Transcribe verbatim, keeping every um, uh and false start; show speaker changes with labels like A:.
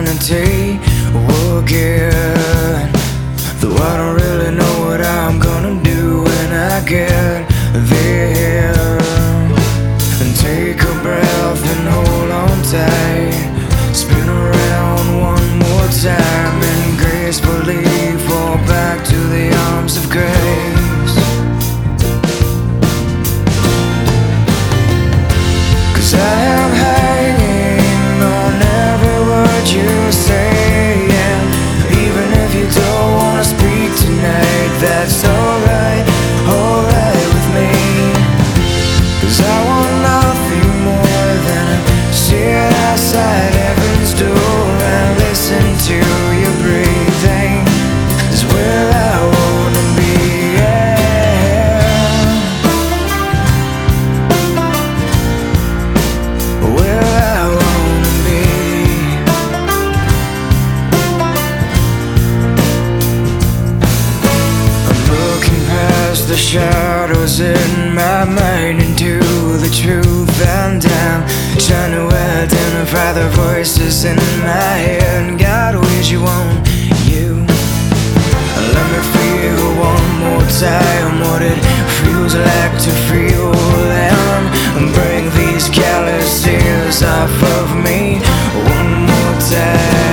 A: sanity again. Though I don't really know what I'm gonna do when I get there. And take a breath and hold on tight. Spin around one more time and gracefully fall back to the arms of grace. 'Cause I am hanging on every word you say, and even if you don't wanna speak tonight, that's alright, alright with me. 'Cause I want nothing more than to sit outside heaven's door and listen to you breathing. Is where I wanna be, yeah. Where I wanna be. I'm looking past the shadows in my mind into the truth, and I'm trying to identify the voices in my head. God, wish you want you. Let me feel one more time what it feels like to feel, and bring these calluses off of me one more time.